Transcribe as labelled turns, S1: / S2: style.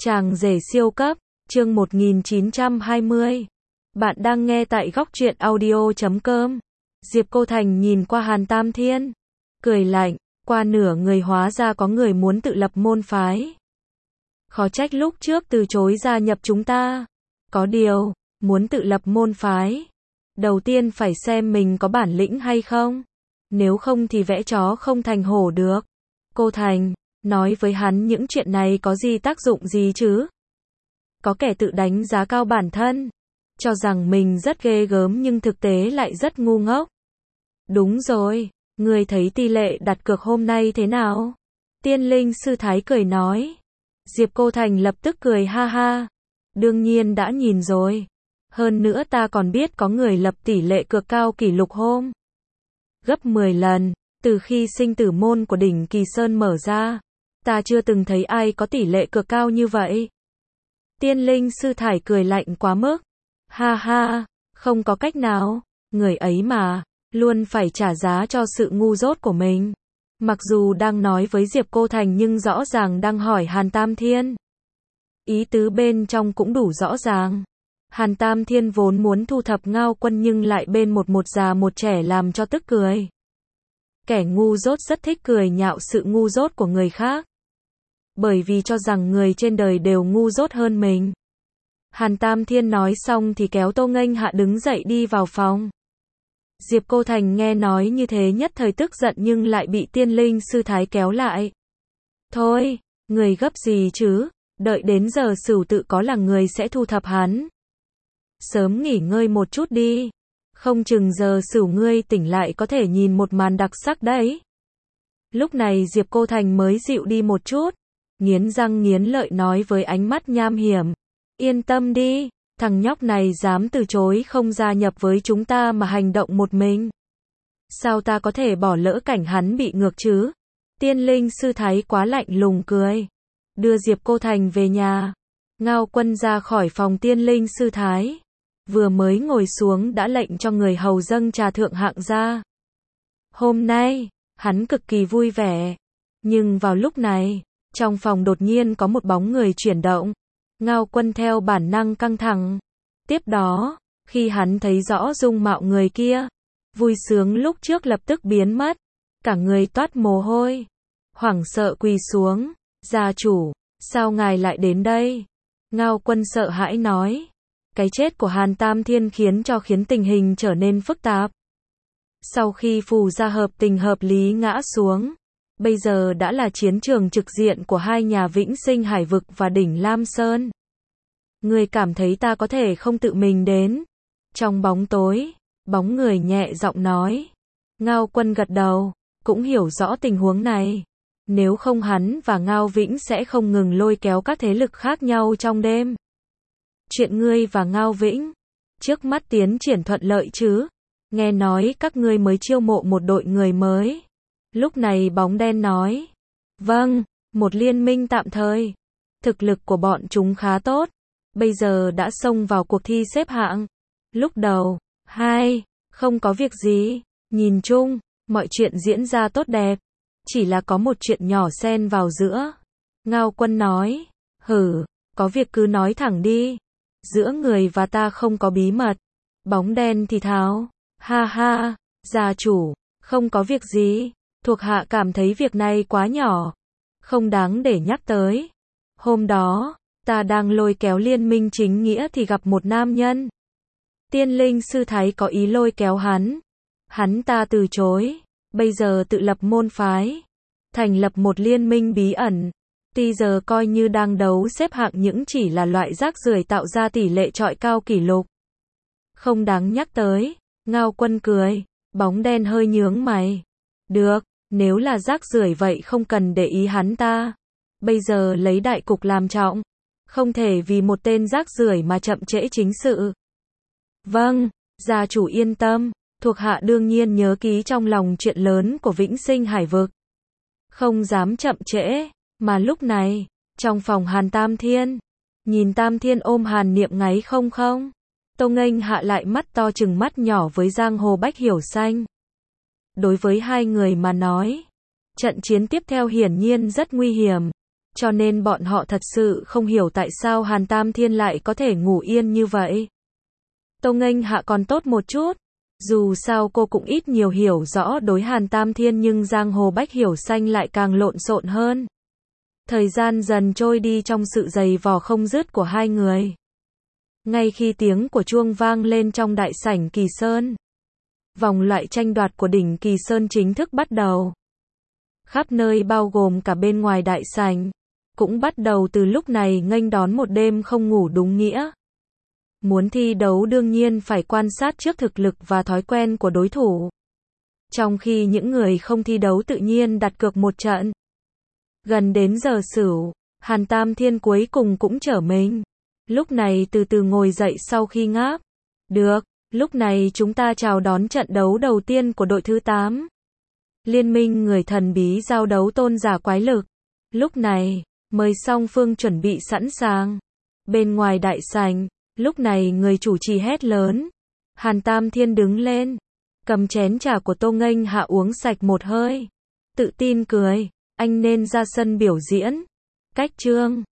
S1: Chàng rể siêu cấp, chương 1920. Bạn đang nghe tại góc truyện audio.com. Diệp Cô Thành nhìn qua Hàn Tam Thiên, cười lạnh, qua nửa người hóa ra có người muốn tự lập môn phái. Khó trách lúc trước từ chối gia nhập chúng ta. Có điều, muốn tự lập môn phái, đầu tiên phải xem mình có bản lĩnh hay không. Nếu không thì vẽ chó không thành hổ được. Cô Thành, nói với hắn những chuyện này có gì tác dụng gì chứ? Có kẻ tự đánh giá cao bản thân, cho rằng mình rất ghê gớm nhưng thực tế lại rất ngu ngốc. Đúng rồi, ngươi thấy tỷ lệ đặt cược hôm nay thế nào? Tiên linh sư thái cười nói. Diệp Cô Thành lập tức cười ha ha. Đương nhiên đã nhìn rồi. Hơn nữa ta còn biết có người lập tỷ lệ cược cao kỷ lục hôm. Gấp 10 lần, từ khi sinh tử môn của đỉnh Kỳ Sơn mở ra. Ta chưa từng thấy ai có tỷ lệ cược cao như vậy. Tiên linh sư thải cười lạnh quá mức. Ha ha, không có cách nào, người ấy mà, luôn phải trả giá cho sự ngu dốt của mình. Mặc dù đang nói với Diệp Cô Thành nhưng rõ ràng đang hỏi Hàn Tam Thiên. Ý tứ bên trong cũng đủ rõ ràng. Hàn Tam Thiên vốn muốn thu thập Ngao Quân nhưng lại bên một già một trẻ làm cho tức cười. Kẻ ngu dốt rất thích cười nhạo sự ngu dốt của người khác. Bởi vì cho rằng người trên đời đều ngu dốt hơn mình. Hàn Tam Thiên nói xong thì kéo Tô Nghênh Hạ đứng dậy đi vào phòng. Diệp Cô Thành nghe nói như thế nhất thời tức giận nhưng lại bị tiên linh sư thái kéo lại. Thôi, người gấp gì chứ, đợi đến giờ Sửu tự có là người sẽ thu thập hắn. Sớm nghỉ ngơi một chút đi, không chừng giờ Sửu ngươi tỉnh lại có thể nhìn một màn đặc sắc đấy. Lúc này Diệp Cô Thành mới dịu đi một chút, nghiến răng nghiến lợi nói với ánh mắt nham hiểm. Yên tâm đi, thằng nhóc này dám từ chối không gia nhập với chúng ta mà hành động một mình. Sao ta có thể bỏ lỡ cảnh hắn bị ngược chứ? Tiên linh sư thái quá lạnh lùng cười. Đưa Diệp Cô Thành về nhà. Ngao Quân ra khỏi phòng tiên linh sư thái. Vừa mới ngồi xuống đã lệnh cho người hầu dâng trà thượng hạng ra. Hôm nay, hắn cực kỳ vui vẻ. Nhưng vào lúc này, trong phòng đột nhiên có một bóng người chuyển động. Ngao Quân theo bản năng căng thẳng. Tiếp đó, khi hắn thấy rõ dung mạo người kia, vui sướng lúc trước lập tức biến mất. Cả người toát mồ hôi. Hoảng sợ quỳ xuống. Gia chủ, sao ngài lại đến đây? Ngao Quân sợ hãi nói. Cái chết của Hàn Tam Thiên khiến tình hình trở nên phức tạp. Sau khi phù gia hợp tình hợp lý ngã xuống, bây giờ đã là chiến trường trực diện của hai nhà Vĩnh Sinh Hải Vực và đỉnh Lam Sơn. Người cảm thấy ta có thể không tự mình đến? Trong bóng tối, bóng người nhẹ giọng nói. Ngao Quân gật đầu, cũng hiểu rõ tình huống này. Nếu không hắn và Ngao Vĩnh sẽ không ngừng lôi kéo các thế lực khác nhau trong đêm. Chuyện ngươi và Ngao Vĩnh, trước mắt tiến triển thuận lợi chứ? Nghe nói các ngươi mới chiêu mộ một đội người mới. Lúc này bóng đen nói. Vâng, một liên minh tạm thời. Thực lực của bọn chúng khá tốt. Bây giờ đã xông vào cuộc thi xếp hạng. Lúc đầu, không có việc gì. Nhìn chung, mọi chuyện diễn ra tốt đẹp. Chỉ là có một chuyện nhỏ xen vào giữa. Ngao Quân nói. Có việc cứ nói thẳng đi. Giữa người và ta không có bí mật. Bóng đen thì thào. Ha ha, gia chủ, không có việc gì. Thuộc hạ cảm thấy việc này quá nhỏ. Không đáng để nhắc tới. Hôm đó, ta đang lôi kéo liên minh chính nghĩa thì gặp một nam nhân. Tiên linh sư thái có ý lôi kéo hắn. Hắn ta từ chối. Bây giờ tự lập môn phái. Thành lập một liên minh bí ẩn. Tuy giờ coi như đang đấu xếp hạng những chỉ là loại rác rưởi tạo ra tỷ lệ chọi cao kỷ lục. Không đáng nhắc tới. Ngao Quân cười. Bóng đen hơi nhướng mày. Được, nếu là rác rưởi vậy không cần để ý hắn ta. Bây giờ lấy đại cục làm trọng. Không thể vì một tên rác rưởi mà chậm trễ chính sự. Vâng, gia chủ yên tâm. Thuộc hạ đương nhiên nhớ ký trong lòng chuyện lớn của Vĩnh Sinh Hải Vực. Không dám chậm trễ. Mà lúc này, trong phòng Hàn Tam Thiên, nhìn Tam Thiên ôm Hàn Niệm ngáy không. Tô Nghênh Hạ lại mắt to chừng mắt nhỏ với giang hồ Bách Hiểu Xanh. Đối với hai người mà nói, trận chiến tiếp theo hiển nhiên rất nguy hiểm. cho nên bọn họ thật sự không hiểu tại sao Hàn Tam Thiên lại có thể ngủ yên như vậy. Tô Nghênh Hạ còn tốt một chút, dù sao cô cũng ít nhiều hiểu rõ đối Hàn Tam Thiên, nhưng giang hồ Bách Hiểu Xanh lại càng lộn xộn hơn. Thời gian dần trôi đi trong sự giày vò không dứt của hai người. Ngay khi tiếng của chuông vang lên trong đại sảnh Kỳ Sơn, vòng loại tranh đoạt của đỉnh Kỳ Sơn chính thức bắt đầu. Khắp nơi bao gồm cả bên ngoài đại sảnh, cũng bắt đầu từ lúc này nghênh đón một đêm không ngủ đúng nghĩa. Muốn thi đấu đương nhiên phải quan sát trước thực lực và thói quen của đối thủ. Trong khi những người không thi đấu tự nhiên đặt cược một trận. Gần đến giờ Sửu, Hàn Tam Thiên cuối cùng cũng trở mình. Lúc này từ từ ngồi dậy sau khi ngáp. Được, lúc này chúng ta chào đón trận đấu đầu tiên của đội thứ 8. Liên minh người thần bí giao đấu tôn giả quái lực. Lúc này, mời song phương chuẩn bị sẵn sàng. Bên ngoài đại sảnh, lúc này người chủ trì hét lớn. Hàn Tam Thiên đứng lên, cầm chén trà của Tô Nghênh Hạ uống sạch một hơi. Tự tin cười, anh nên ra sân biểu diễn. Cách chương